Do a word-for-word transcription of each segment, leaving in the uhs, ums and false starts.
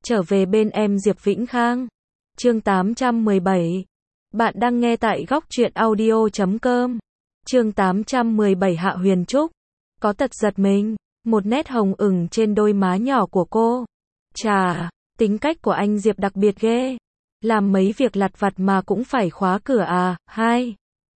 Trở về bên em Diệp Vĩnh Khang. Chương tám trăm mười bảy. Bạn đang nghe tại góc truyện audio chấm com. Chương tám trăm mười bảy. Hạ Huyền Trúc có tật giật mình, một nét hồng ửng trên đôi má nhỏ của cô. Chà, tính cách của anh Diệp đặc biệt ghê. Làm mấy việc lặt vặt mà cũng phải khóa cửa à? Hai.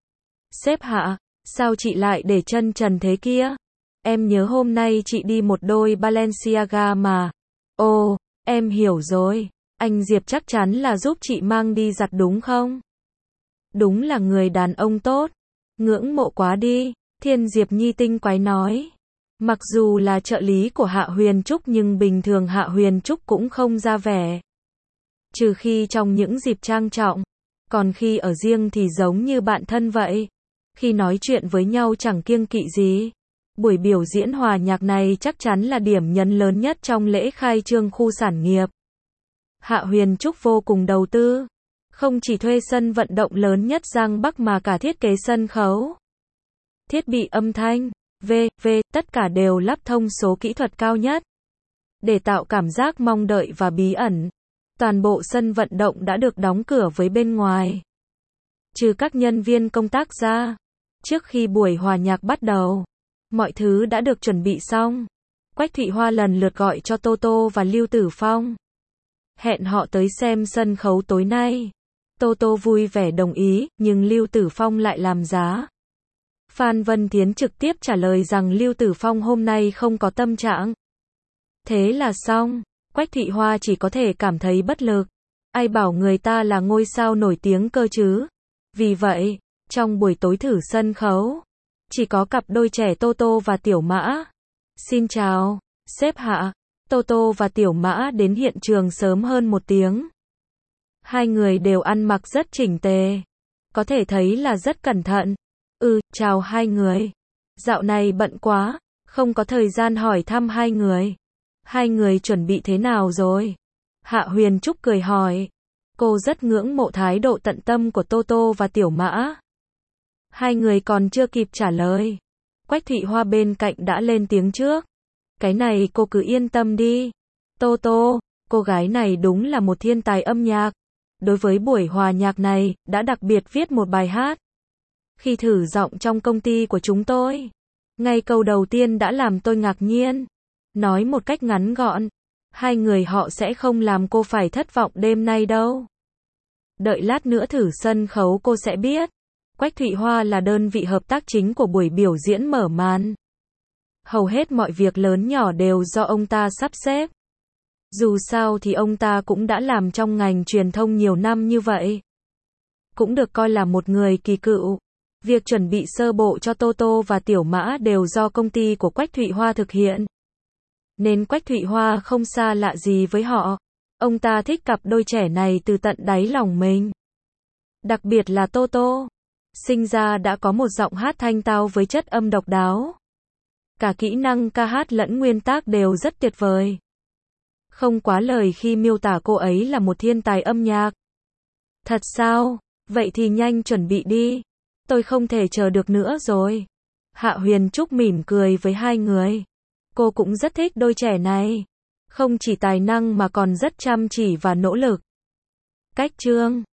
Sếp Hạ, sao chị lại để chân trần thế kia? Em nhớ hôm nay chị đi một đôi Balenciaga mà. Ồ, em hiểu rồi. Anh Diệp chắc chắn là giúp chị mang đi giặt đúng không? Đúng là người đàn ông tốt. Ngưỡng mộ quá đi. Thiên Diệp Nhi tinh quái nói. Mặc dù là trợ lý của Hạ Huyền Trúc nhưng bình thường Hạ Huyền Trúc cũng không ra vẻ. Trừ khi trong những dịp trang trọng. Còn khi ở riêng thì giống như bạn thân vậy. Khi nói chuyện với nhau chẳng kiêng kỵ gì. Buổi biểu diễn hòa nhạc này chắc chắn là điểm nhấn lớn nhất trong lễ khai trương khu sản nghiệp. Hạ Huyền Trúc vô cùng đầu tư. Không chỉ thuê sân vận động lớn nhất Giang Bắc mà cả thiết kế sân khấu, thiết bị âm thanh, vân vân, tất cả đều lắp thông số kỹ thuật cao nhất. Để tạo cảm giác mong đợi và bí ẩn, toàn bộ sân vận động đã được đóng cửa với bên ngoài. Trừ các nhân viên công tác ra, trước khi buổi hòa nhạc bắt đầu, mọi thứ đã được chuẩn bị xong. Quách Thụy Hoa lần lượt gọi cho Toto và Lưu Tử Phong. Hẹn họ tới xem sân khấu tối nay. Toto vui vẻ đồng ý, nhưng Lưu Tử Phong lại làm giá. Phan Vân Thiến trực tiếp trả lời rằng Lưu Tử Phong hôm nay không có tâm trạng. Thế là xong, Quách Thụy Hoa chỉ có thể cảm thấy bất lực. Ai bảo người ta là ngôi sao nổi tiếng cơ chứ? Vì vậy, trong buổi tối thử sân khấu, chỉ có cặp đôi trẻ Toto và Tiểu Mã. Xin chào, sếp Hạ. Toto và Tiểu Mã đến hiện trường sớm hơn một tiếng. Hai người đều ăn mặc rất chỉnh tề. Có thể thấy là rất cẩn thận. Ừ, chào hai người. Dạo này bận quá, không có thời gian hỏi thăm hai người. Hai người chuẩn bị thế nào rồi? Hạ Huyền Trúc cười hỏi. Cô rất ngưỡng mộ thái độ tận tâm của Toto và Tiểu Mã. Hai người còn chưa kịp trả lời. Quách Thụy Hoa bên cạnh đã lên tiếng trước. Cái này cô cứ yên tâm đi. Toto, cô gái này đúng là một thiên tài âm nhạc. Đối với buổi hòa nhạc này, đã đặc biệt viết một bài hát. Khi thử giọng trong công ty của chúng tôi, ngay câu đầu tiên đã làm tôi ngạc nhiên. Nói một cách ngắn gọn, hai người họ sẽ không làm cô phải thất vọng đêm nay đâu. Đợi lát nữa thử sân khấu cô sẽ biết. Quách Thụy Hoa là đơn vị hợp tác chính của buổi biểu diễn mở màn. Hầu hết mọi việc lớn nhỏ đều do ông ta sắp xếp. Dù sao thì ông ta cũng đã làm trong ngành truyền thông nhiều năm như vậy. Cũng được coi là một người kỳ cựu. Việc chuẩn bị sơ bộ cho Toto và Tiểu Mã đều do công ty của Quách Thụy Hoa thực hiện. Nên Quách Thụy Hoa không xa lạ gì với họ. Ông ta thích cặp đôi trẻ này từ tận đáy lòng mình. Đặc biệt là Toto. Sinh ra đã có một giọng hát thanh tao với chất âm độc đáo. Cả kỹ năng ca hát lẫn nguyên tác đều rất tuyệt vời. Không quá lời khi miêu tả cô ấy là một thiên tài âm nhạc. Thật sao? Vậy thì nhanh chuẩn bị đi. Tôi không thể chờ được nữa rồi. Hạ Huyền Trúc mỉm cười với hai người. Cô cũng rất thích đôi trẻ này. Không chỉ tài năng mà còn rất chăm chỉ và nỗ lực. Cách chương